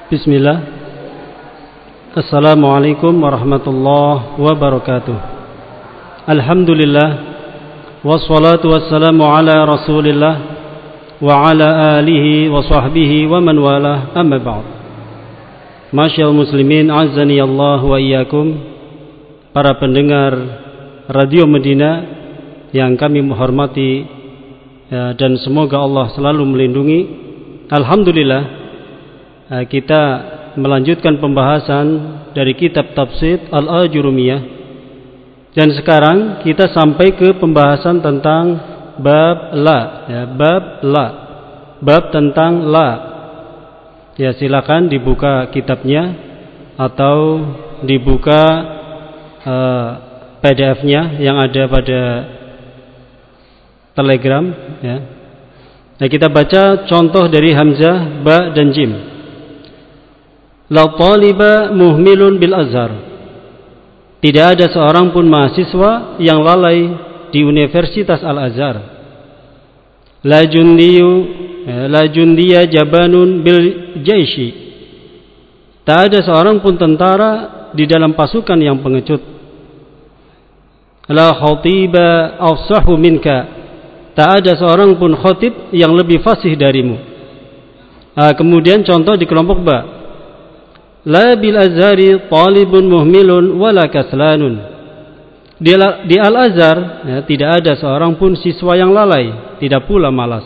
Bismillah. Assalamualaikum warahmatullahi wabarakatuh. Alhamdulillah, wassalatu wassalamu ala rasulillah wa ala alihi wa sahbihi wa man walah, amma ba'd. Masyaallah muslimin, azani Allah wa iyyakum. Para pendengar Radio Medina yang kami menghormati dan semoga Allah selalu melindungi. Alhamdulillah, kita melanjutkan pembahasan dari kitab tafsir Al-Ajurumiyah, dan sekarang kita sampai ke pembahasan tentang bab la, bab tentang la. Ya, silakan dibuka kitabnya atau dibuka PDF-nya yang ada pada Telegram, ya. Nah, kita baca contoh dari hamzah, ba dan jim. La taliba muhmilun bil azhar. Tidak ada seorang pun mahasiswa yang lalai di Universitas Al-Azhar. La jundiya jabanun bil jaishi. Tak ada seorang pun tentara di dalam pasukan yang pengecut. La khatiba afsahu minka. Tak ada seorang pun khatib yang lebih fasih darimu. Kemudian contoh di kelompok ba. La bil azhari talibun muhmilun wala kaslanun. Di Al-Azhar, ya, tidak ada seorang pun siswa yang lalai, tidak pula malas.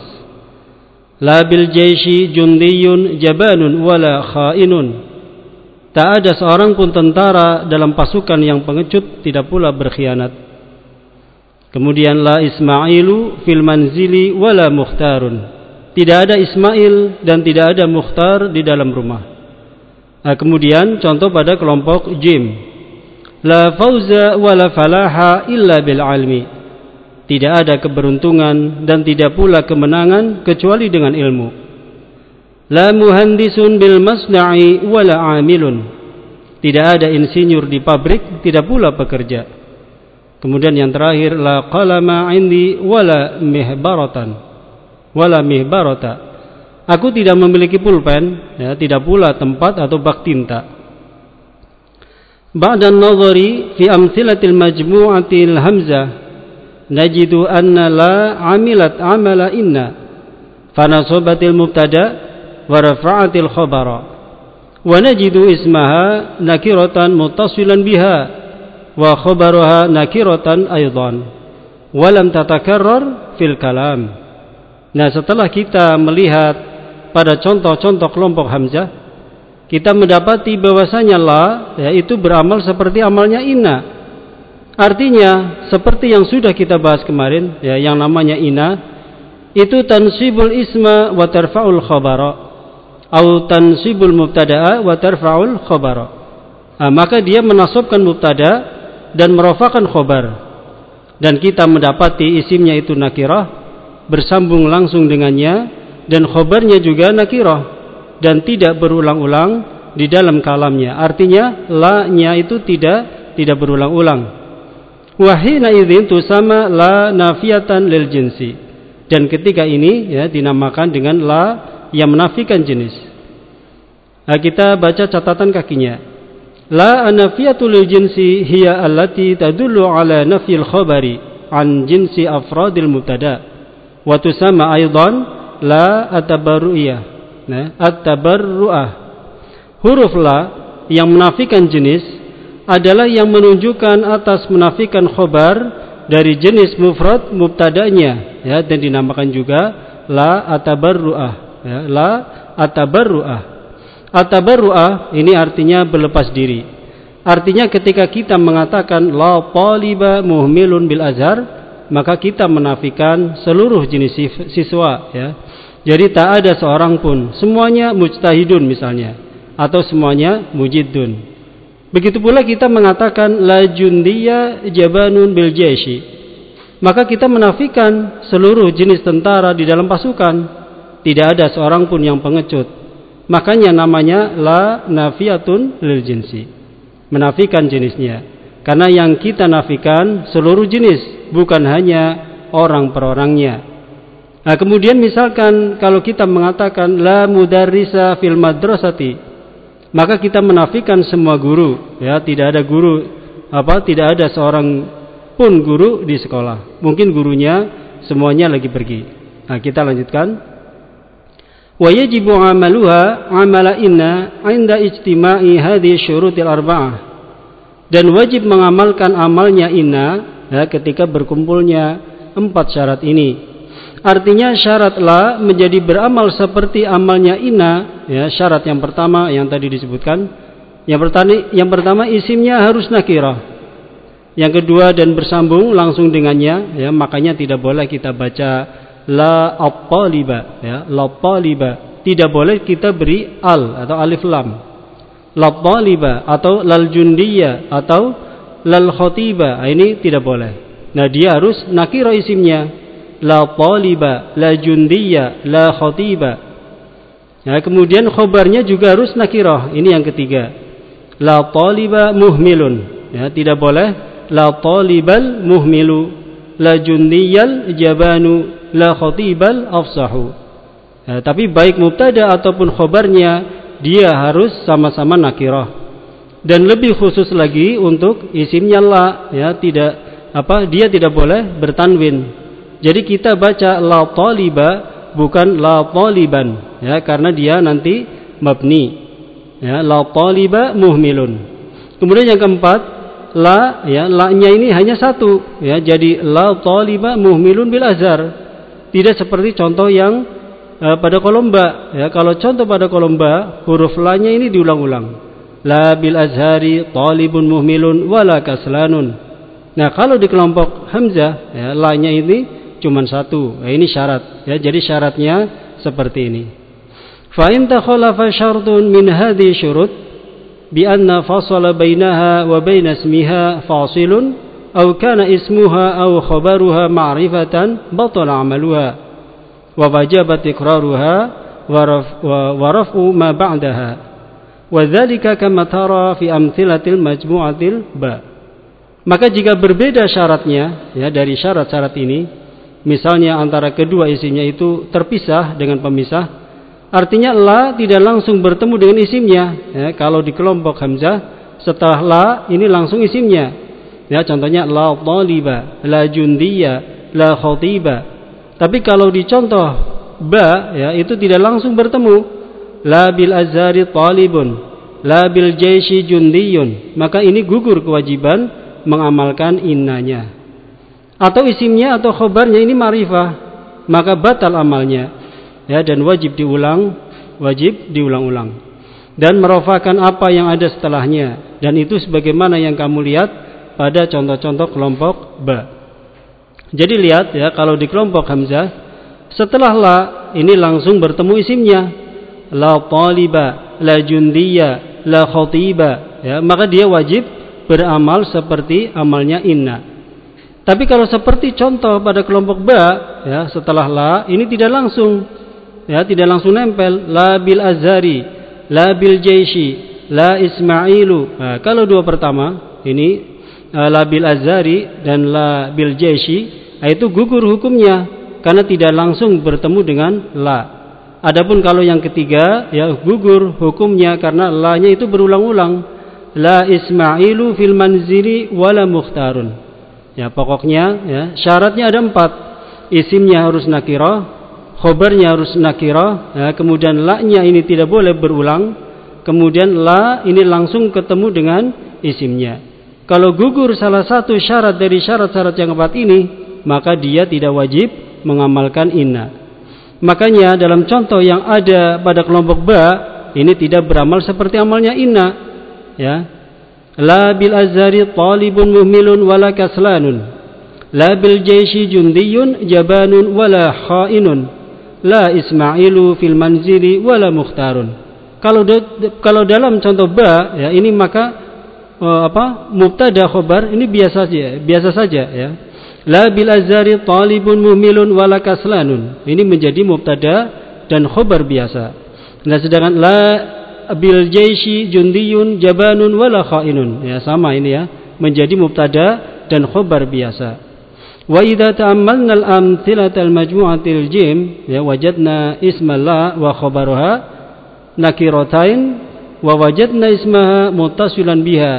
La bil jaishi jundiyun jabanun wala khainun. Tak ada seorang pun tentara dalam pasukan yang pengecut, tidak pula berkhianat. Kemudian la Ismailu fil manzili wala mukhtarun. Tidak ada Ismail dan tidak ada mukhtar di dalam rumah. Kemudian contoh pada kelompok jim. La fauza wala falaha illa bil ilmi. Tidak ada keberuntungan dan tidak pula kemenangan kecuali dengan ilmu. La muhandisun bil masna'i wala amilun. Tidak ada insinyur di pabrik, tidak pula pekerja. Kemudian yang terakhir, la qalama indi wala mihbaratan wala mihbarata. Aku tidak memiliki pulpen, ya, tidak pula tempat atau bak tinta. Ba'da an-nazari fi amthilatil majmu'atil hamzah najidu anna la amilat amala inna fanasabatil mubtada wa rafa'atil khabara wa najidu ismaha nakiratan muttasilan biha wa khabaraha nakiratan aydan wa lam tatakarrar fil kalam. Nah, setelah kita melihat pada contoh-contoh kelompok hamzah, kita mendapati bahwasanya la, ya, itu beramal seperti amalnya inna. Artinya seperti yang sudah kita bahas kemarin, ya, yang namanya inna itu tansibul isma wa tarfa'ul khabara atau tansibul mubtada'a wa tarfa'ul khabara. Maka dia menasabkan mubtada dan merofakkan khabar. Dan kita mendapati isimnya itu nakirah bersambung langsung dengannya, dan khobarnya juga nakirah dan tidak berulang-ulang di dalam kalamnya. Artinya la-nya itu tidak berulang-ulang. Wa hina idzin tusama la nafiyatan lil jinsi. Dan ketika ini, ya, dinamakan dengan la yang menafikan jenis. Kita baca catatan kakinya. La anafiyatu lil jinsi hiya allati tadullu ala nafyil khabari an jinsi afradil mubtada. Wa tusama aidan la at-tabarru'iyah. Nah, at-tabarru'ah. Huruf la yang menafikan jenis adalah yang menunjukkan atas menafikan khobar dari jenis mufrad mubtada'nya, ya, dan dinamakan juga la at-tabarru'ah, ya, la at-tabarru'ah. At-tabarru'ah ini artinya berlepas diri. Artinya ketika kita mengatakan la taliba muhmilun bil azhar, maka kita menafikan seluruh jenis siswa, ya. Jadi tak ada seorang pun, semuanya mujtahidun misalnya, atau semuanya mujiddun. Begitu pula kita mengatakan la jundiya jabanun bil jaishi, maka kita menafikan seluruh jenis tentara di dalam pasukan. Tidak ada seorang pun yang pengecut. Makanya namanya la nafiyatun lil jinsi, menafikan jenisnya. Karena yang kita nafikan seluruh jenis, bukan hanya orang per orangnya. Nah, kemudian misalkan kalau kita mengatakan la mudarrisa fil madrasati, maka kita menafikan semua guru, ya, tidak ada guru tidak ada seorang pun guru di sekolah. Mungkin gurunya semuanya lagi pergi. Nah, kita lanjutkan. Wa yajibu amaluha amala inna 'inda ijtima'i hadhihi syurutil arba'ah. Dan wajib mengamalkan amalnya inna, ya, ketika berkumpulnya 4 syarat ini. Artinya syarat la menjadi beramal seperti amalnya inna, ya, syarat yang pertama yang tadi disebutkan. Yang pertama isimnya harus nakirah. Yang kedua dan bersambung langsung dengannya, ya, makanya tidak boleh kita baca la at-taliba, ya, la taliba. Tidak boleh kita beri al atau alif lam. La taliba atau lal jundiyah atau lal khatiba. Ini tidak boleh. Nah, dia harus nakirah isimnya. La taliba, la jundiyya, la khatiba. Ya, kemudian khobarnya juga harus nakirah. Ini yang ketiga. La taliba muhmilun. Ya, tidak boleh la talibal muhmilu, la jundiyal jabanu, la khatibal afsahu. Ya, tapi baik mubtada ataupun khobarnya dia harus sama-sama nakirah. Dan lebih khusus lagi untuk isimnya la, ya, dia tidak boleh bertanwin. Jadi kita baca la taliba bukan la taliban, ya, karena dia nanti mabni. Ya, la taliba muhmilun. Kemudian yang keempat, la, ya, la-nya ini hanya satu, ya. Jadi la taliba muhmilun bil azhar. Tidak seperti contoh yang pada kolom ba, ya. Kalau contoh pada kolom ba, huruf la-nya ini diulang-ulang. La bil azhari talibun muhmilun wala kaslanun. Nah, kalau di kelompok hamzah, ya, la-nya ini cuman satu. Nah, ini syarat, ya. Jadi syaratnya seperti ini. Fa in takhalafa syartun min hadhihi syurut bi anna fasala bainaha wa baina ismiha fasilun aw kana ismuha aw khabaruha ma'rifatan batala 'amaluha wa wajaba tikraruha wa raf'u ma ba'daha wa dzalika kama tara fi amthilatil majmu'atil ba. Maka jika berbeda syaratnya, ya, dari syarat-syarat ini, misalnya antara kedua isimnya itu terpisah dengan pemisah, artinya la tidak langsung bertemu dengan isimnya. Ya, kalau di kelompok hamzah setelah la ini langsung isimnya. Ya, contohnya la taliba, la jundiyya, la khatiba. Tapi kalau di contoh ba, ya, itu tidak langsung bertemu. La bil azhari talibun, la bil jaisi jundiyun. Maka ini gugur kewajiban mengamalkan innanya. Atau isimnya atau khobarnya ini ma'rifah, maka batal amalnya, ya, dan wajib diulang-ulang dan merafakan apa yang ada setelahnya. Dan itu sebagaimana yang kamu lihat pada contoh-contoh kelompok ba. Jadi lihat, ya, kalau di kelompok hamzah setelah la ini langsung bertemu isimnya, la taliba, la jundiyya, la khatiba, ya, maka dia wajib beramal seperti amalnya inna. Tapi kalau seperti contoh pada kelompok ba, ya, setelah la ini tidak langsung, ya, tidak langsung nempel. La bil azhari, la bil jaisi, la ismailu. Nah, kalau dua pertama ini la bil azhari dan la bil jaisi, itu gugur hukumnya karena tidak langsung bertemu dengan la. Adapun kalau yang ketiga, ya, gugur hukumnya karena la-nya itu berulang-ulang. La ismailu fil manzili wala mukhtarun. Ya, pokoknya, ya, syaratnya ada 4. Isimnya harus nakirah, khobarnya harus nakirah, ya, kemudian la-nya ini tidak boleh berulang, kemudian la ini langsung ketemu dengan isimnya. Kalau gugur salah satu syarat dari syarat-syarat yang 4 ini, maka dia tidak wajib mengamalkan inna. Makanya dalam contoh yang ada pada kelompok ba, ini tidak beramal seperti amalnya inna, ya. La bil azhari talibun muhmilun wala kaslanun, la bil jaisi jundiyun jabanun wala khainun, la ismailu fil manzili wala mukhtarun. Kalau dalam contoh ba, ya, ini maka mubtada khobar ini biasa saja, ya. La bil azhari talibun muhmilun wala kaslanun, ini menjadi mubtada dan khobar biasa. Nah, sedangkan la bil jaisi jundiyun jabanun wala khainun, ya, sama ini, ya, menjadi mubtada dan khobar biasa. Wa idza ta'ammalna al-amthilata al-majmu'atil jim, ya, wajadna isma la wa khabaruha nakiratain wa wajadna ismaha muttasilan biha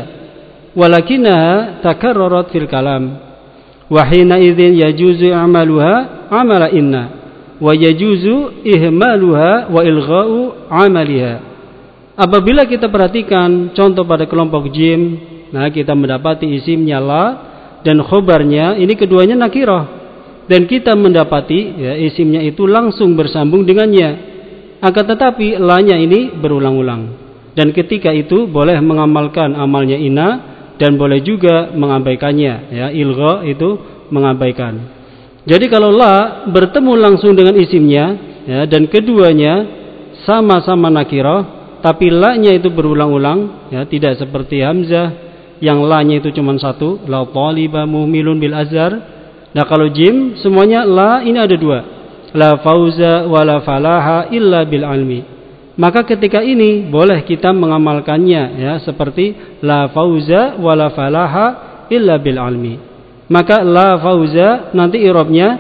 walakinaha takarrarat fil kalam wa hina idzin yajuzu amaluha amala inna wa yajuzu ihmaluha wa ilgha'u amaliha. Apabila kita perhatikan contoh pada kelompok jim, nah kita mendapati isimnya la dan khobarnya ini keduanya nakirah, dan kita mendapati ya, isimnya itu langsung bersambung dengannya. Akan tetapi la-nya ini berulang-ulang. Dan ketika itu boleh mengamalkan amalnya inna dan boleh juga mengabaikannya. Ya, ilgha itu mengabaikan. Jadi kalau la bertemu langsung dengan isimnya, ya, dan keduanya sama-sama nakirah, tapi la-nya itu berulang-ulang, ya, tidak seperti hamzah yang la-nya itu cuma satu, la taliba muhmilun bil azhar. Nah kalau jim semuanya la ini ada dua, la fauza wa la falaha illa bil almi. Maka ketika ini boleh kita mengamalkannya, ya, seperti la fauza wa la falaha illa bil almi. Maka la fauza nanti i'rabnya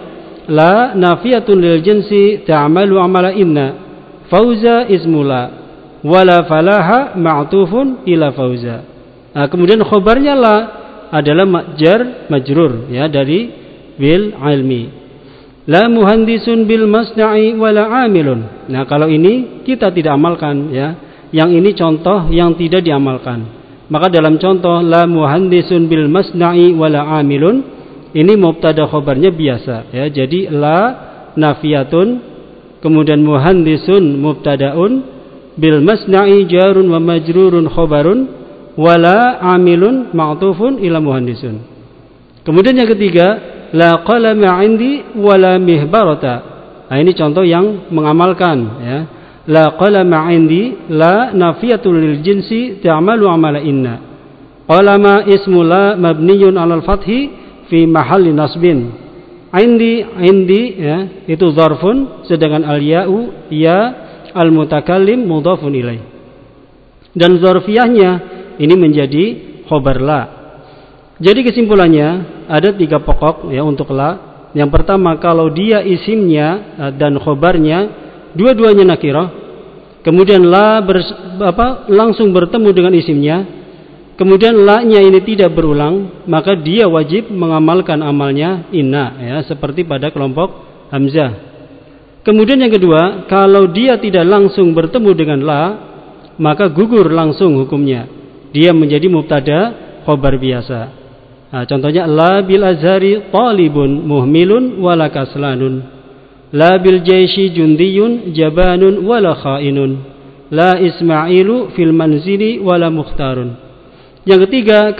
la nafiyatun lil jinsi ta'malu amala inna, fauza ismula wa la falaha ma'tufun ila fauza. Nah, kemudian khobarnya la adalah jar majrur, ya, dari bil ilmi. La muhandisun bil masna'i wala amilun. Nah, kalau ini kita tidak amalkan, ya. Yang ini contoh yang tidak diamalkan. Maka dalam contoh la muhandisun bil masna'i wala amilun, ini mubtada khobarnya biasa, ya. Jadi la nafiyatun, kemudian muhandisun mubtadaun, bil masna'i jarun wa majrurun khobarun, wala amilun ma'tufun ila muhandisun. Kemudian yang ketiga, la qalama 'indi wala mihbarata. Nah, ini contoh yang mengamalkan, ya. La qalama 'indi la nafiyatul lil jinsi ta'malu amala inna. Qalama ismu la mabniyun 'alal fathi fi mahalli nasbin. 'Indi ya, itu dzarfun, sedangkan al ya'u ya al mutakallim mudhafun ilaih. Dan dzarfiyahnya ini menjadi khobar la. Jadi kesimpulannya ada 3 pokok, ya, untuk la. Yang pertama, kalau dia isimnya dan khobarnya dua-duanya nakirah, kemudian la langsung bertemu dengan isimnya, kemudian la-nya ini tidak berulang, maka dia wajib mengamalkan amalnya inna, ya, seperti pada kelompok hamzah. Kemudian yang kedua, kalau dia tidak langsung bertemu dengan la, maka gugur langsung hukumnya. Dia menjadi mubtada khobar biasa. Nah, contohnya la bil azhari talibun muhmilun wala kaslanun, la bil jaishi jundiyun jabanun wala khainun, la ismailu fil manzili wala mukhtarun. Yang ketiga,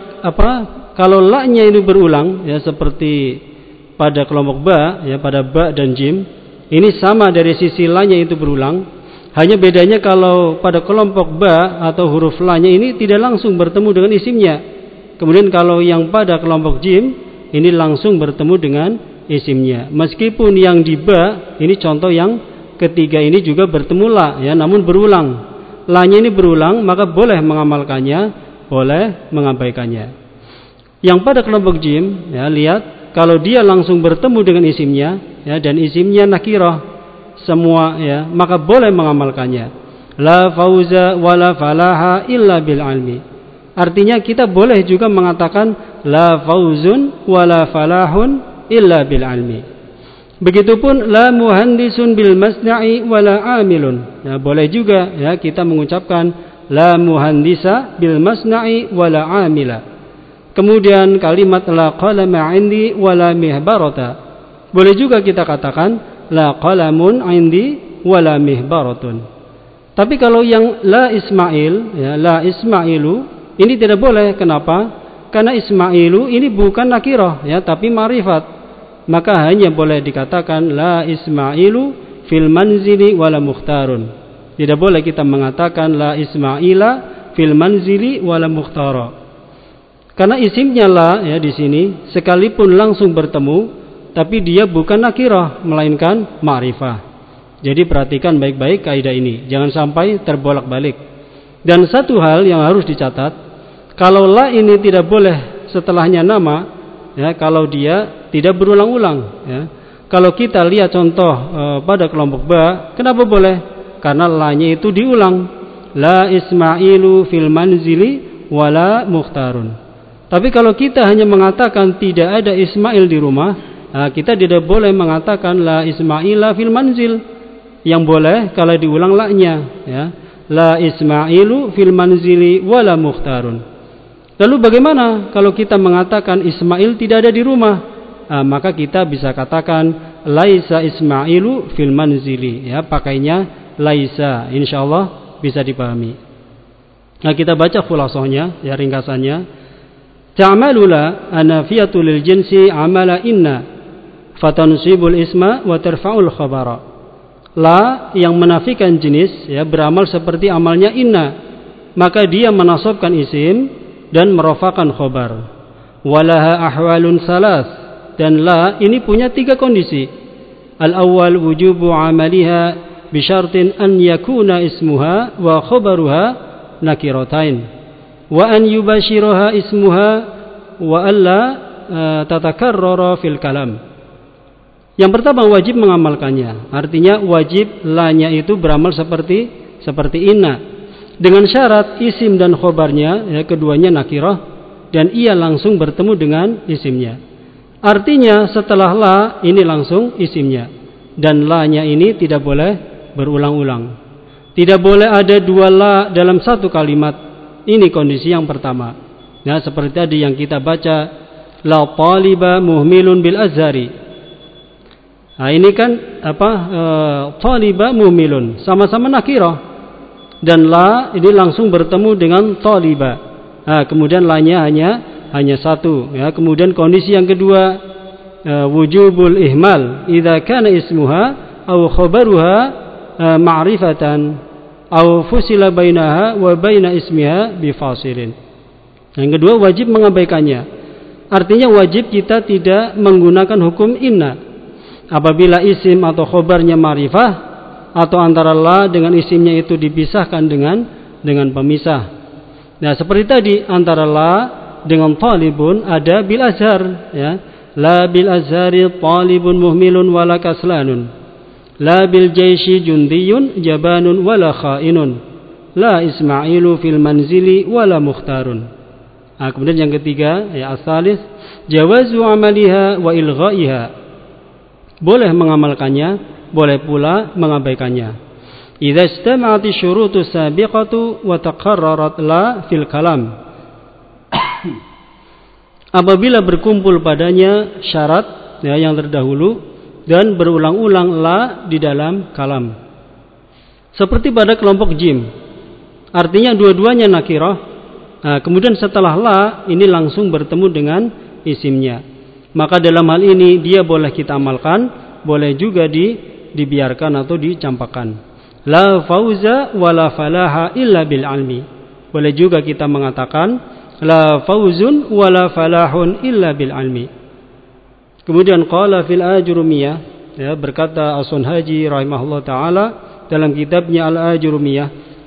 kalau la-nya ini berulang, ya, seperti pada kelompok ba, ya, pada ba dan jim, ini sama dari sisi la-nya itu berulang. Hanya bedanya kalau pada kelompok ba atau huruf la-nya ini tidak langsung bertemu dengan isimnya. Kemudian kalau yang pada kelompok jim ini langsung bertemu dengan isimnya. Meskipun yang di ba ini contoh yang ketiga ini juga bertemu la, ya, namun berulang. La-nya ini berulang, maka boleh mengamalkannya, boleh mengabaikannya. Yang pada kelompok jim, ya, lihat kalau dia langsung bertemu dengan isimnya, ya, dan isimnya nakirah semua, ya, maka boleh mengamalkannya. La fauza wala falaha illa bil almi. Artinya kita boleh juga mengatakan la fauzun wala falahun illa bil almi. Begitupun la muhandisun bil masna'i wala amilun. Ya, boleh juga, ya, kita mengucapkan la muhandisa bil masna'i wala amila. Kemudian kalimat la qalama 'indi wala mihbarata. Boleh juga kita katakan la qalamun 'indi wala mihbaratun. Tapi kalau yang la Ismail, ya, la Ismailu, ini tidak boleh. Kenapa? Karena Ismailu ini bukan nakirah, ya, tapi ma'rifat. Maka hanya boleh dikatakan la Ismailu fil manzili wala mukhtarun. Tidak boleh kita mengatakan la Ismaila fil manzili wala mukhtara. Karena isimnya la, ya, di sini sekalipun langsung bertemu, tapi dia bukan nakirah melainkan ma'rifah. Jadi perhatikan baik-baik kaidah ini, jangan sampai terbolak-balik. Dan satu hal yang harus dicatat, kalau la ini tidak boleh setelahnya nama, ya, kalau dia tidak berulang-ulang, ya. Kalau kita lihat contoh pada kelompok ba, kenapa boleh? Karena la-nya itu diulang. la Ismailu fil manzili wala mukhtarun. Tapi kalau kita hanya mengatakan tidak ada Ismail di rumah, kita tidak boleh mengatakan la Ismaila fil manzil. Yang boleh kalau diulang la-nya, ya. La Ismailu fil manzili wala mukhtarun. Lalu bagaimana kalau kita mengatakan Ismail tidak ada di rumah? Maka kita bisa katakan laisa Ismailu fil manzili, ya, pakainya laisa, insyaallah bisa dipahami. Nah, kita baca khulasahnya, ya, ringkasannya. Ta'malula anafiyatul lil jinsi amala inna fatansibul isma wa tarfa'ul khabara. La yang menafikan jenis, ya, beramal seperti amalnya inna, maka dia menasabkan isim dan merafakan khabar. Walaha ahwalun salas, dan la ini punya 3 kondisi. Al-awwal wujubu amaliha bisyartin an yakuna ismuha wa khabaruha nakiratain wa an yubashiraha ismuha wa alla tatakarrara fil kalam. Yang pertama wajib mengamalkannya, artinya wajib la-nya itu beramal seperti inna, dengan syarat isim dan khobarnya, ya, keduanya nakirah dan ia langsung bertemu dengan isimnya. Artinya setelah la ini langsung isimnya, dan la-nya ini tidak boleh berulang-ulang. Tidak boleh ada 2 la dalam satu kalimat. Ini kondisi yang pertama. Nah, seperti tadi yang kita baca, la taliba muhmilun bil azhari. Nah, ini kan taliba muhmilun sama-sama nakirah, dan la ini langsung bertemu dengan taliba. Nah, kemudian la-nya hanya satu, ya. Kemudian kondisi yang kedua, wujubul ihmal idza kana ismuha aw khabaruha ma'rifatan aw fusila bainaha wa baina ismiha bifasilin. Yang kedua wajib mengabaikannya. Artinya wajib kita tidak menggunakan hukum inna apabila isim atau khobarnya ma'rifah atau antara la dengan isimnya itu dipisahkan dengan pemisah. Nah, seperti tadi antara la dengan talibun ada bil azhar, ya. La bil azhari talibun muhmilun wala kaslanun. La bil jaisi jundiyun jabanun wala khainun. La Ismailu fil manzili wala mukhtarun. Nah, kemudian yang ketiga, ya, as-salis jawazu amaliha wa ilghaiha. Boleh mengamalkannya, boleh pula mengabaikannya. Idza istama'ati syurutus sabiqatu wa taqarrarat la fil kalam. Apabila berkumpul padanya syarat, ya, yang terdahulu dan berulang-ulang la di dalam kalam. Seperti pada kelompok jim. Artinya dua-duanya nakirah. Nah, kemudian setelah la ini langsung bertemu dengan isimnya. Maka dalam hal ini dia boleh kita amalkan, boleh juga dibiarkan atau dicampakkan. La fauza wala falaha illa bil ilmi. Boleh juga kita mengatakan la fauzun wala falahun illa bil ilmi. Kemudian qala fil ajrumiyah, ya, berkata As-Sun Haji rahimahullah taala dalam kitabnya Al-Ajrumiyah,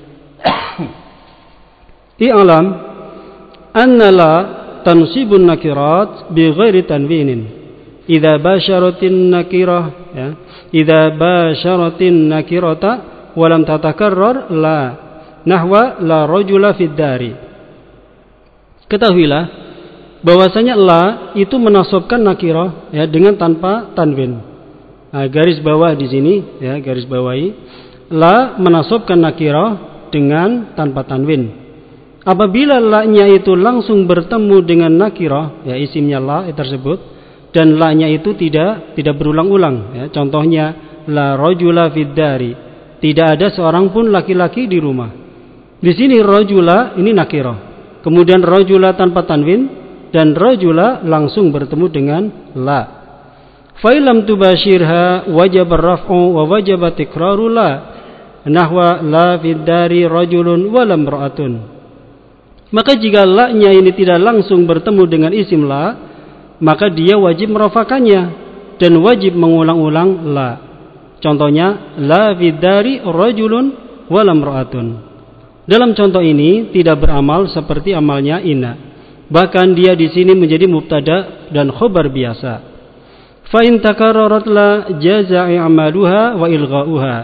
i'lam anna la tansibun nakirat bi ghairi tanwinin idza basyaratin nakirah, ya, idza basyaratin nakirata wa lam tatakarrar la nahwa la rajula fid dari. Ketahuilah bahwasanya la itu menasabkan nakirah, ya, dengan tanpa tanwin. Nah, garis bawah di sini, ya, garis bawahi la menasabkan nakirah dengan tanpa tanwin. Apabila la-nya itu langsung bertemu dengan nakirah, ya, isimnya la tersebut, dan la-nya itu tidak berulang-ulang, ya. Contohnya la rajula fid dari, tidak ada seorang pun laki-laki di rumah. Di sini rajula ini nakirah, kemudian rajula tanpa tanwin, dan rajula langsung bertemu dengan la. Fa illam tubashirha wajib ar-raf'u wa wajib tikraru la nahwa la fid dari rajulun wa lam ra'atun. Maka jika la-nya ini tidak langsung bertemu dengan isim la, maka dia wajib merafakannya dan wajib mengulang-ulang la. Contohnya la fid dari rajulun wa lam ra'atun. Dalam contoh ini tidak beramal seperti amalnya inna. Bahkan dia di sini menjadi mubtada dan khobar biasa. Fa in takarrarat la jaza i'maluha wa ilgha'uha.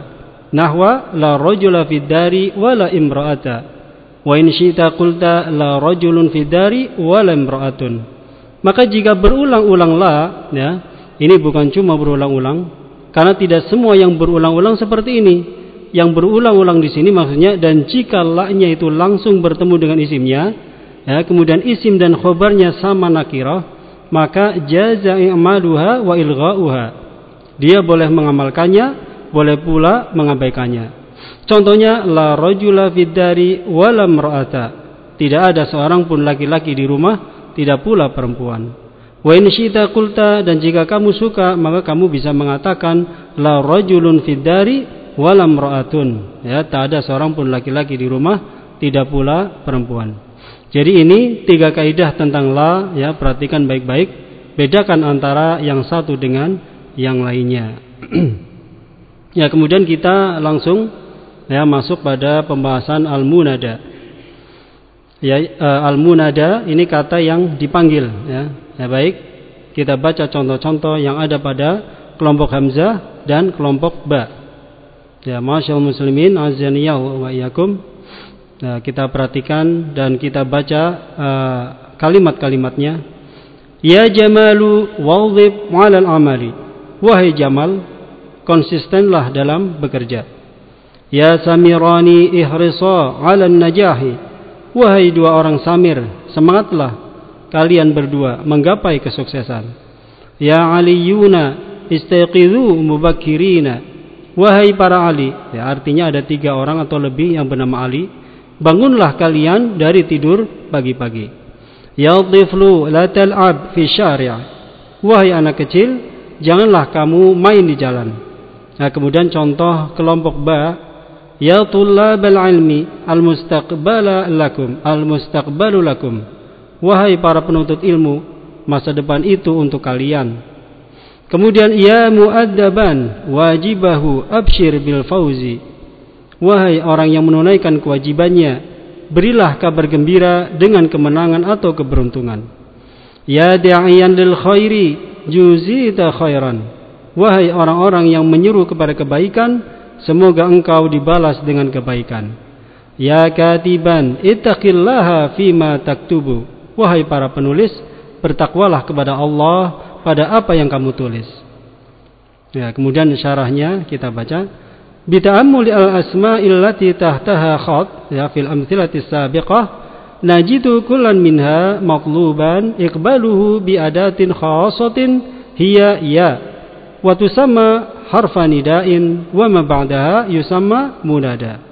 nahwa la rajula fid dari wala imra'ata wa in syi'ta qulta la rajulun fid dari wala imra'atun. Maka jika berulang-ulang la, ya, ini bukan cuma berulang-ulang, karena tidak semua yang berulang-ulang seperti ini. Yang berulang-ulang di sini maksudnya, dan jika la-nya itu langsung bertemu dengan isimnya, ya, kemudian isim dan khobarnya sama nakirah, maka jaza i'maluha wa ilgha'uha. Dia boleh mengamalkannya, boleh pula mengabaikannya. Contohnya, la rajula fid dari wala imra'ata. Tidak ada seorang pun laki-laki di rumah, tidak pula perempuan. Wa in syi'ta qulta, dan jika kamu suka maka kamu bisa mengatakan la rajulun fid dari wala imra'atun. Ya, tak ada seorang pun laki-laki di rumah, tidak pula perempuan. Jadi ini 3 kaidah tentang la, ya, perhatikan baik-baik, bedakan antara yang satu dengan yang lainnya. Ya, kemudian kita langsung, ya, masuk pada pembahasan al-munada. Ya, al-munada ini kata yang dipanggil, ya. Ya, baik, kita baca contoh-contoh yang ada pada kelompok hamzah dan kelompok ba. Ya, masyaallah muslimin azaniyallahu wa iyyakum. Nah, kita perhatikan dan kita baca kalimat-kalimatnya. Ya Jamalu wadhib 'alal amali. Wahai Jamal, konsistenlah dalam bekerja. Ya Samirani ihrisa 'alan najahi. Wahai 2 orang Samir, semangatlah kalian berdua menggapai kesuksesan. Ya Aliyuna istayqidhu mubakkirina. Wahai para Ali, ya, artinya ada 3 orang atau lebih yang bernama Ali. Bangunlah kalian dari tidur pagi-pagi. Ya tiflu la tal'ab fi syari'. Wahai anak kecil, janganlah kamu main di jalan. Nah, kemudian contoh kelompok ba. Ya tullabal ilmi al-mustaqbalu lakum. Wahai para penuntut ilmu, masa depan itu untuk kalian. Kemudian ya muaddaban wajibahu abshir bil fauzi. Wahai orang yang menunaikan kewajibannya, berilah kabar gembira dengan kemenangan atau keberuntungan. Ya da'iyan lil khairi juzita khairan. Wahai orang-orang yang menyeru kepada kebaikan, semoga engkau dibalas dengan kebaikan. Ya katiban ittaqillaha fima taktubu. Wahai para penulis, bertakwalah kepada Allah pada apa yang kamu tulis. Ya, kemudian syarahnya kita baca. Bita'ammuli al-asma'il lati tahtaha khat, ya, fil amthilati sabiqah, najidu kullan minha matluban iqbaluhu bi adatin khasatin hiya ya, wa tusamma harfa nida'in wa ma ba'daha yusamma munada.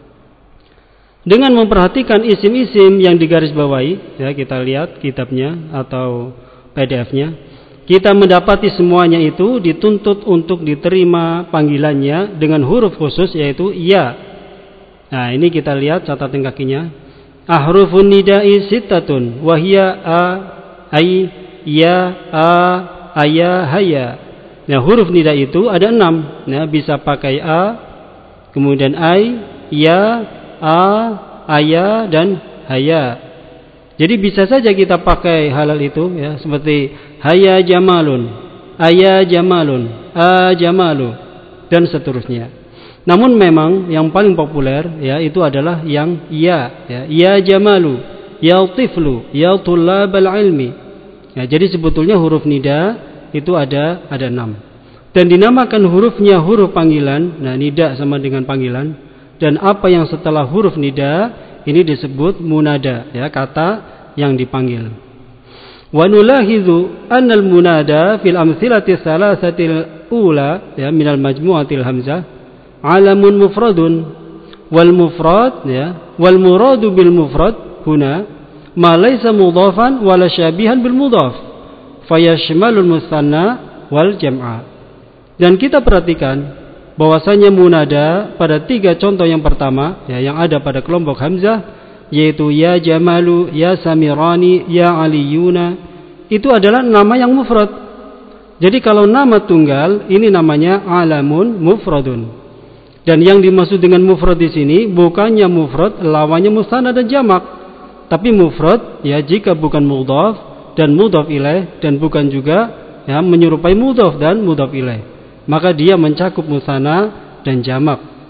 Dengan memperhatikan isim-isim yang digarisbawahi, ya, kita lihat kitabnya atau PDF-nya, kita mendapati semuanya itu dituntut untuk diterima panggilannya dengan huruf khusus, yaitu ya. Nah, ini kita lihat catatan kakinya. Ahrufun nida'i sittatun wa hiya a, ai, ya, a, aya, haya. Nah, huruf nida itu ada 6. Nah, bisa pakai a, kemudian ai, ya, a, aya, dan haya. Jadi bisa saja kita pakai halal itu, ya, seperti haya jamalun, aya jamalun, a jamalu, dan seterusnya. Namun memang yang paling populer, ya, itu adalah yang ya, ya jamalu, ya tiflu, ya tullabal ilmi. Ya, jadi sebetulnya huruf nida itu ada 6. Dan dinamakan hurufnya huruf panggilan. Nah, nida sama dengan panggilan. Dan apa yang setelah huruf nida ini disebut munada, ya, kata yang dipanggil. Wa nulahidhu anna al-munada fil amthilati thalathatil ula, ya, min al-majmu'atil hamzah alamun mufradun wal mufrad, ya, wal muradu bil mufrad huna ma laysa mudhafan wala syabihan bil mudhaf fayashmalul musanna wal jam'a. Dan kita perhatikan bahwasanya munada pada 3 contoh yang pertama, ya, yang ada pada kelompok hamzah, yaitu ya jamalu, ya samirani, ya aliyuna, itu adalah nama yang mufrad. Jadi kalau nama tunggal ini namanya alamun mufradun. Dan yang dimaksud dengan mufrad di sini bukannya mufrad lawannya musanna dan jamak, tapi mufrad, ya, jika bukan mudhaf dan mudhaf ilaih, dan bukan juga, ya, menyerupai mudhaf dan mudhaf ilaih, maka dia mencakup musanna dan jamak.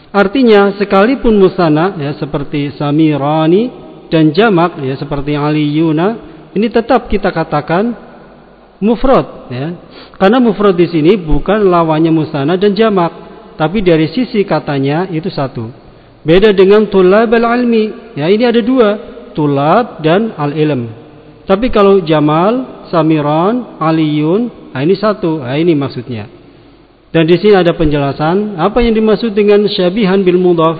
Artinya sekalipun musanna ya seperti samirani dan jamak ya seperti aliyuna, ini tetap kita katakan mufrad ya. Karena mufrad di sini bukan lawannya musanna dan jamak, tapi dari sisi katanya itu satu. Beda dengan tulab al-ilmi. Ya, ini ada dua, tulab dan al-ilm. Tapi kalau jamal, samiran, aliyun, nah ini satu. Nah ini maksudnya. Dan di sini ada penjelasan apa yang dimaksud dengan syabihan bil mudhaf.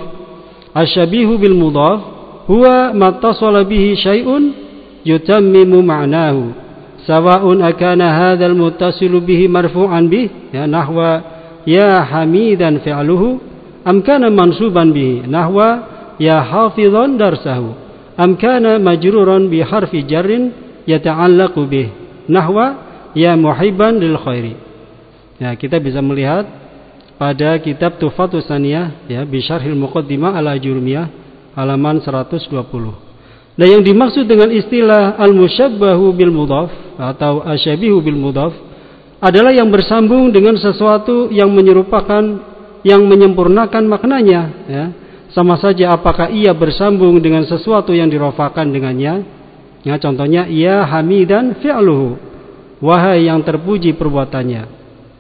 Asyabihu bil mudhaf huwa ma tasala bihi syai'un yutammimu ma'nahu. Sawa'un akana hadzal muttasilu bihi marfu'an bih ya nahwa ya hamidan fi'luhu am kana mansuban bihi nahwa ya hafizan darsahu am kana majruran bi harfi jarrin yata'allaqu bih nahwa ya muhibban lil khairi. Ya, kita bisa melihat pada kitab Tuhfatus Saniyah ya bi syarhil muqaddimah al-Ajurmiyah halaman 120. Nah, yang dimaksud dengan istilah al-musyabbahu bil mudhaf atau asyabihu bil mudhaf adalah yang bersambung dengan sesuatu yang menyerupakan, yang menyempurnakan maknanya ya. Sama saja apakah ia bersambung dengan sesuatu yang dirofakan dengannya. Ya, contohnya ya hamidan fi'luhu, wahai yang terpuji perbuatannya.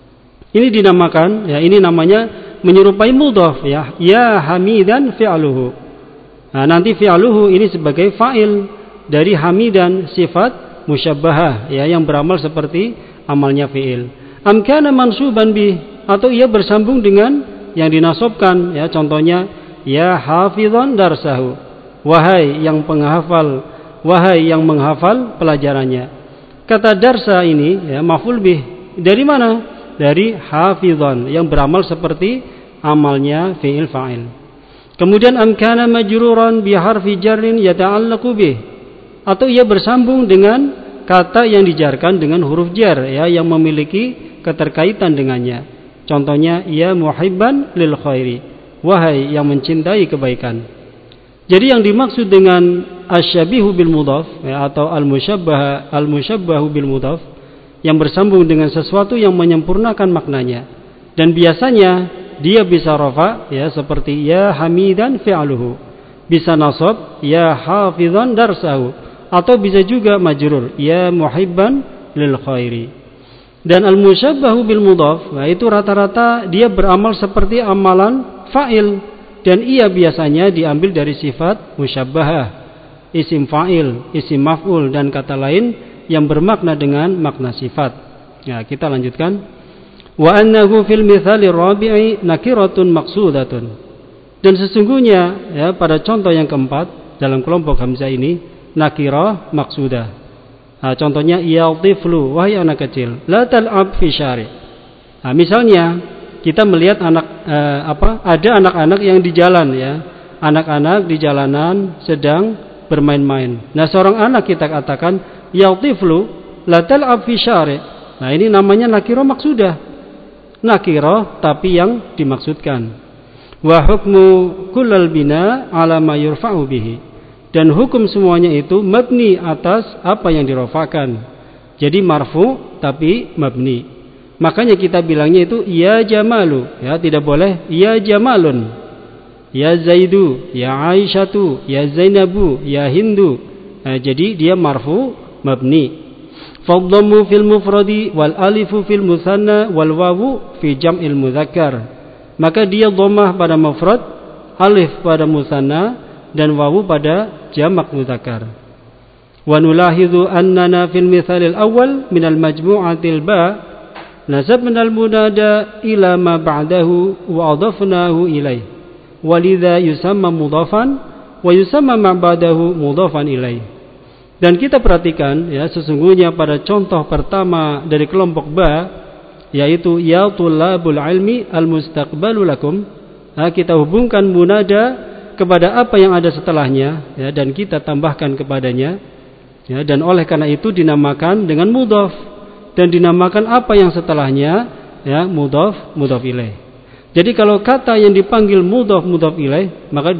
Ini dinamakan ya, ini namanya menyerupai mudhaf ya. Ya hamidan fi'luhu. Nah, nanti fi'luhu ini sebagai fa'il dari hamidan, sifat musyabbahah ya yang beramal seperti amalnya fi'il. Am kana mansuban bih, atau ia bersambung dengan yang dinasobkan ya, contohnya ya hafizan darsahu, wahai yang penghafal, wahai yang menghafal pelajarannya. Kata darsa ini ya maf'ul bih dari mana? Dari hafizan yang beramal seperti amalnya fi'il fa'il. Kemudian amkana majruran bi harfi jarrin yata'allaqu bih, atau ia bersambung dengan kata yang dijarkan dengan huruf jar ya yang memiliki keterkaitan dengannya. Contohnya ya muhibban lil khairi, wahai yang mencintai kebaikan. Jadi yang dimaksud dengan asyabihu bil mudhaf ya, atau al-musyabbahu bil mudhaf yang bersambung dengan sesuatu yang menyempurnakan maknanya. Dan biasanya dia bisa rafa ya seperti ya hamidan fi'luhu, bisa nasab ya hafizan darsahu, atau bisa juga majrur ya muhibban lil khairi. Dan al-musyabbahu bil mudhaf nah itu rata-rata dia beramal seperti amalan fa'il, dan ia biasanya diambil dari sifat musyabbahah, isim fa'il, isim maf'ul dan kata lain yang bermakna dengan makna sifat. Ya, kita lanjutkan. Wa annahu fil mithalir rabi'i nakiratun maqsudatun. Dan sesungguhnya ya pada contoh yang keempat dalam kelompok hamzah ini nakirah maqsudah. Nah, contohnya ya tiflu, wahai anak kecil, la tal'ab fi syari'. Nah, misalnya kita melihat ada anak-anak yang di jalan ya. Anak-anak di jalanan sedang bermain-main. Nah, seorang anak kita katakan ya tiflu la tal'ab fi syari'. Nah, ini namanya nakirah maksudah. Nakirah tapi yang dimaksudkan. Wa hukmu kullal bina ala ma yurfa'u bihi. Dan hukum semuanya itu mabni atas apa yang dirofakan. Jadi marfu tapi mabni. Makanya kita bilangnya itu ya jamalu ya, tidak boleh ya jamalun, ya zaidu, ya aisyatu, ya zainabu, ya hindu. Nah, jadi dia marfu mabni. Fadhammu fil mufradi wal alifu fil musanna wal wawu fi jam'il mudzakkar. Maka dia dhammah pada mufrad, alif pada musanna dan wawu pada jamak mudzakkar. Wa nulahidhu annana fil mithalil awwal min al majmu'atil ba nasabna al munada ila ma ba'dahu wa adafnahu ilaih. Walidha yusamma mudhafan wa yusamma ma ba'dahu mudhafan ilaih. Dan kita perhatikan ya, sesungguhnya pada contoh pertama dari kelompok ba, yaitu ya tulabul ilmi al-mustaqbalu lakum, nah, kita hubungkan munada kepada apa yang ada setelahnya ya, dan kita tambahkan kepadanya ya, dan oleh karena itu dinamakan dengan mudhaf, dan dinamakan apa yang setelahnya ya mudhaf mudhaf ilaih. Jadi kalau kata yang dipanggil mudhaf mudhaf ilaih, maka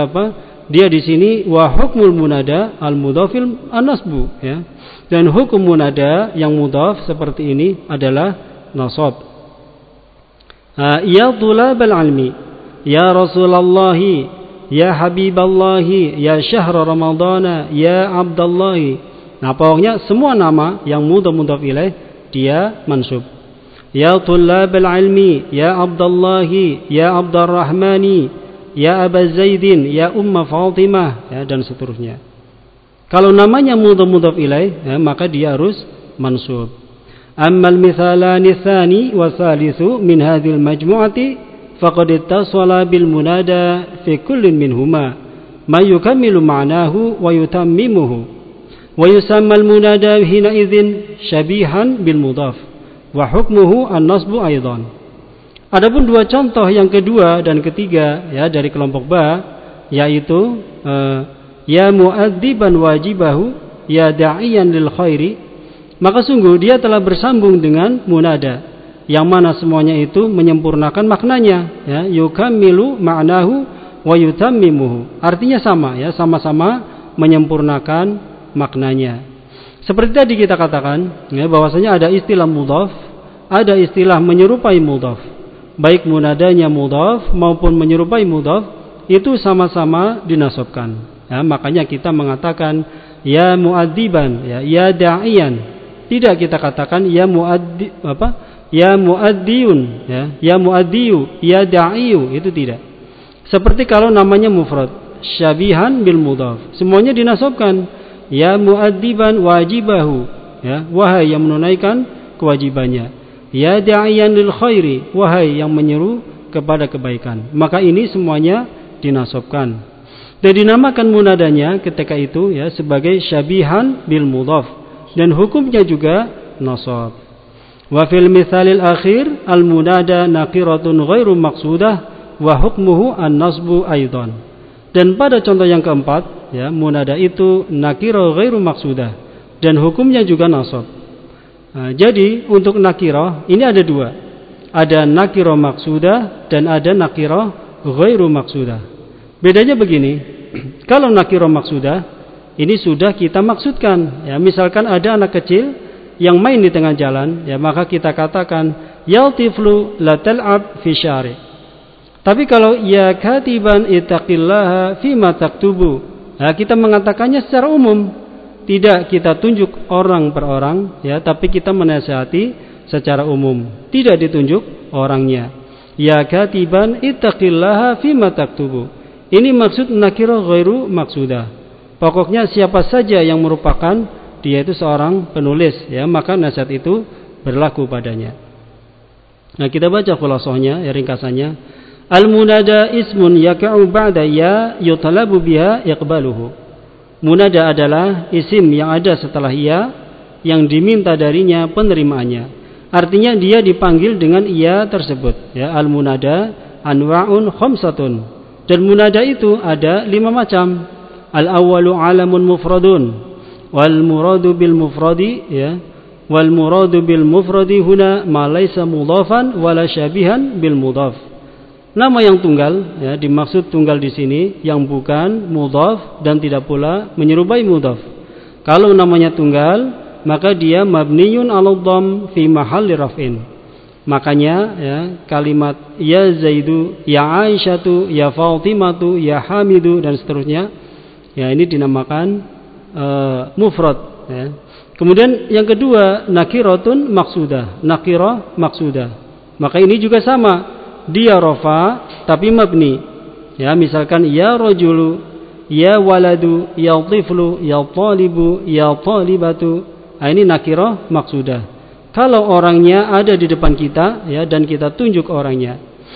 dia di sini wa hukmul munada al mudhafil an-nasbu ya. Dan hukum munada yang mudhaf seperti ini adalah nasab. Ya tulabal ilmi, ya Rasulullah, ya Habiballah, ya syahr Ramadana, ya Abdullah. Nah, pokoknya semua nama yang mudhaf ilaih dia mansub. Ya tullabal ilmi, ya Abdullah, ya Abdurrahmani, ya Aba Zaidin, ya Umma Fatimah, ya, dan seterusnya. Kalau namanya mudhaf ilaih, ya, maka dia harus mansub. Ammal mithalani tsani wa tsalitsu min hadhil majmu'ati faqad ittasala bil munada fi kullin minhuma ma yukammilu ma'nahu wa yutammimuhu wa yusamma al munada hina idzin syabihan bil mudhaf wa hukmuhu an-nasbu aidan. Adapun dua contoh yang kedua dan ketiga, ya, dari kelompok ba, yaitu ya mu'adziban wajibahu, ya da'iyan lil khairi, maka sungguh dia telah bersambung dengan munada yang mana semuanya itu menyempurnakan maknanya, ya, yukammilu ma'nahu wa yutammimuhu. Artinya sama, ya, sama-sama menyempurnakan maknanya. Seperti tadi kita katakan, ya, bahwasanya ada istilah mudhaf, ada istilah menyerupai mudhaf. Baik munadanya mudhaf maupun menyerupai mudhaf itu sama-sama dinasabkan. Ya, makanya kita mengatakan ya mu'adziban, ya da'iyan. Tidak kita katakan ya ya mu'adziyun, ya mu'adziyu, ya da'iyu, itu tidak. Seperti kalau namanya mufrad, syabihan bil mudhaf, semuanya dinasabkan. Ya mu'adziban wajibahu, ya, wahai yang menunaikan kewajibannya. Ya da'iyan lil khairi, wahai yang menyeru kepada kebaikan. Maka ini semuanya dinasabkan. Dan dinamakan munadanya ketika itu, ya, sebagai syabihan bil mudhaf, dan hukumnya juga nasab. Wa fil mithalil akhir al munada naqiratun ghairu maqsudah wa hukmuhu an-nasbu aidan. Dan pada contoh yang keempat, ya, munada itu nakirah ghairu maqsudah dan hukumnya juga nasab. Nah, jadi untuk nakirah ini ada dua. Ada nakirah maqsudah dan ada nakirah ghairu maqsudah. Bedanya begini, kalau nakirah maqsudah ini sudah kita maksudkan, ya, misalkan ada anak kecil yang main di tengah jalan, ya, maka kita katakan ya tiflu la tal'ab fi syari'. Tapi kalau ya katiban ittaqillaha fima taktubu, nah, kita mengatakannya secara umum, tidak kita tunjuk orang per orang, ya, tapi kita menasihati secara umum, tidak ditunjuk orangnya. Ya katiban ittaqillaha fima taktubu. Ini maksud nakirah ghairu maksudah. Pokoknya siapa saja yang merupakan dia itu seorang penulis, ya, maka nasihat itu berlaku padanya. Nah, kita baca khulasahnya, ya, ringkasannya. Al-munada ismun yaka'u ba'da ya yutalabu biha iqbaluhu. Munada adalah isim yang ada setelah ya yang diminta darinya penerimaannya. Artinya dia dipanggil dengan ya tersebut, ya. Al-munada anwa'un khamsatun. Dan munada itu ada 5 macam. Al-awwalu alamun mufradun wal muradu bil mufradi, ya, wal muradu bil mufradi huna ma laysa mudhafan wala syabihan bil mudhaf. Nama yang tunggal, ya, dimaksud tunggal di sini yang bukan mudhaf dan tidak pula menyerupai mudhaf. Kalau namanya tunggal, maka dia mabniyun 'ala dhamm fi mahalli raf'in. Makanya, ya, kalimat ya Zaidu, ya Aisyatu, ya Fatimatu, ya Hamidu dan seterusnya, ya, ini dinamakan mufrad, ya. Kemudian yang kedua nakiratun maksudah, nakirah maksudah. Maka ini juga sama, dia rafa tapi mabni. Ya, misalkan ya rajulu, ya waladu, ya tiflu, ya talibu, ya talibatu. Nah, ini nakirah maksudah. Kalau orangnya ada di depan kita, ya, dan kita tunjuk orangnya.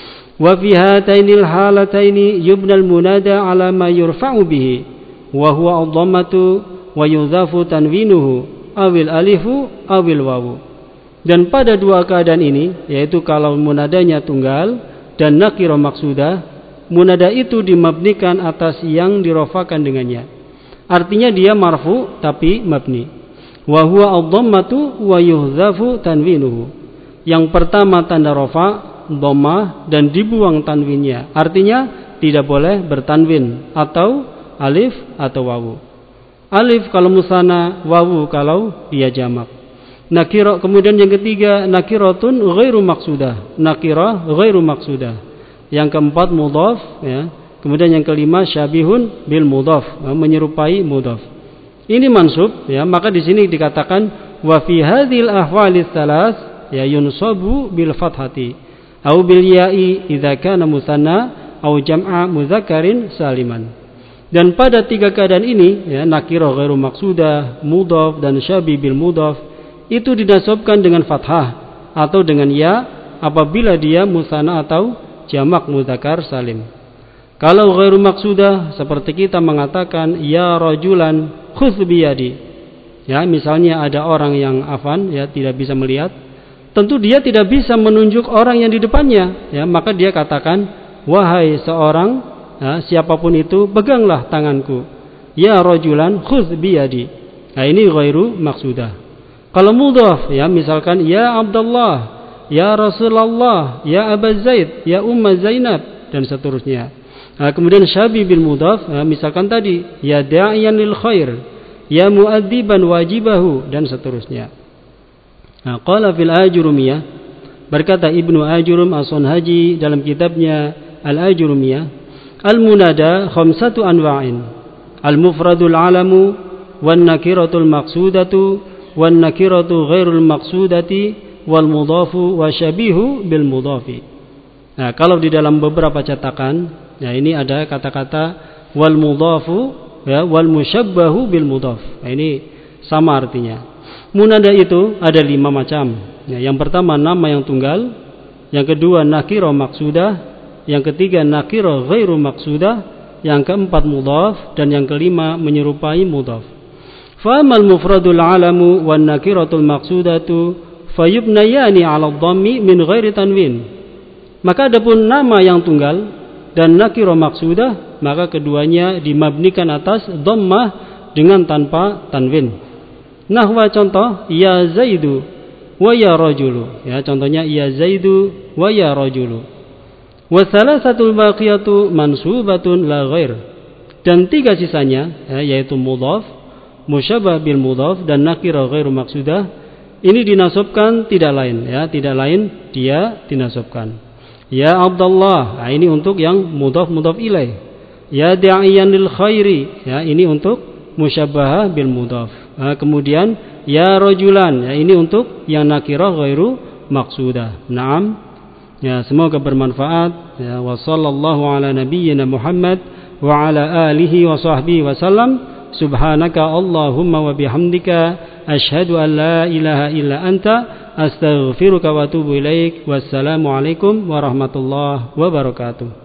Wa fi hatainil halataini yubnal munada ala ma yurfa'u bihi wa huwa ad-dhammatu wa yudhafu tanwinuhu awil alifu awil wawu. Dan pada dua keadaan ini, yaitu kalau munadanya tunggal dan nakirah maksudah, munada itu dimabnikan atas yang dirofakan dengannya. Artinya dia marfu tapi mabni. Wa huwa ad-dhammatu wa yuhdhafu tanwinuhu. Yang pertama tanda rafa, dhammah, dan dibuang tanwinnya. Artinya tidak boleh bertanwin atau alif atau wawu. Alif kalau musanna, wawu kalau dia jamak. Nakirah, kemudian yang ketiga nakiratun ghairu maksudah. Nakirah ghairu maksudah. yang keempat mudhaf, ya. Kemudian yang kelima syabihun bil mudhaf, menyerupai mudhaf. Ini mansub, ya. Maka di sini dikatakan wa fi hadhil ahwalis tsalas ya yunsabu bil fathati au bil ya'i idza kana musanna au jam'a mudzakkarin saliman. Dan pada tiga keadaan ini, ya, nakirah ghairu maqsudah, mudhaf dan syabih bil mudhaf itu dinasabkan dengan fathah atau dengan ya apabila dia musanna atau jamak mudzakkar salim. Kalau ghairu maqsudah seperti kita mengatakan ya rajulan khudh biyadi. Ya, misalnya ada orang yang afan, ya, tidak bisa melihat, tentu dia tidak bisa menunjuk orang yang di depannya, ya, maka dia katakan wahai seorang, ya, siapapun itu peganglah tanganku. Ya rajulan khudh biyadi. Nah, ini ghairu maqsudah. Kalau mudhaf, ya, misalkan ya Abdullah, ya Rasulullah, ya Aba Zaid, ya Umma Zainab dan seterusnya. Nah, kemudian syabih bil mudhaf, nah, misalkan tadi ya da'iyan lil khair, ya mu'adziban wajibahu dan seterusnya. Nah, qala fil ajurumiyah, berkata Ibnu Ajurum As-Sunhaji dalam kitabnya Al-Ajurumiyah, al-munada khamsatu anwa'in, al-mufradul alamu wan nakiratul maqsudatu wan nakiratu ghairul maqsudati wal mudhafu wa syabihu bil mudhafi. Nah, kalau di dalam beberapa cetakan, ya, ini ada kata-kata wal mudhafu, ya, wal musyabbahu bil mudhaf. Nah, ini sama artinya. Munada itu ada 5 macam. Ya, yang pertama nama yang tunggal, yang kedua nakirah maksudah, yang ketiga nakirah ghairu maksudah, yang keempat mudhaf, dan yang kelima menyerupai mudhaf. Fa amal mufradul alamu wan nakiratul maqsudatu fayubnayani 'ala dhammi min ghairi tanwin. Maka adapun nama yang tunggal dan nakirah maksudah, maka keduanya dimabnikan atas dhammah dengan tanpa tanwin. Nahwa contoh ya Zaidu wa ya rajulu, ya, contohnya ya Zaidu wa ya rajulu. Wa thalathatul baqiyatu mansubatun la ghair. Dan 3 sisanya, ya, yaitu mudhaf, musyabbah bil mudhaf dan nakirah ghairu maksudah, ini dinasabkan tidak lain, ya, tidak lain dia dinasabkan. Ya Abdullah, nah, ini untuk yang mudhaf mudhaf ilaih. Ya da'iyan lil khairi, ya, ini untuk musyabbahah bil mudhaf. Nah, kemudian ya rajulan, ya, ini untuk yang nakirah ghairu maqsudah. Naam. Ya, semoga bermanfaat. Ya, wa sallallahu ala nabiyyina Muhammad wa ala alihi wa sahbihi wa sallam. Subhanaka Allahumma wa bihamdika asyhadu an la ilaha illa anta astaghfiruka wa atubu ilaik. Wassalamu alaikum warahmatullahi wabarakatuh.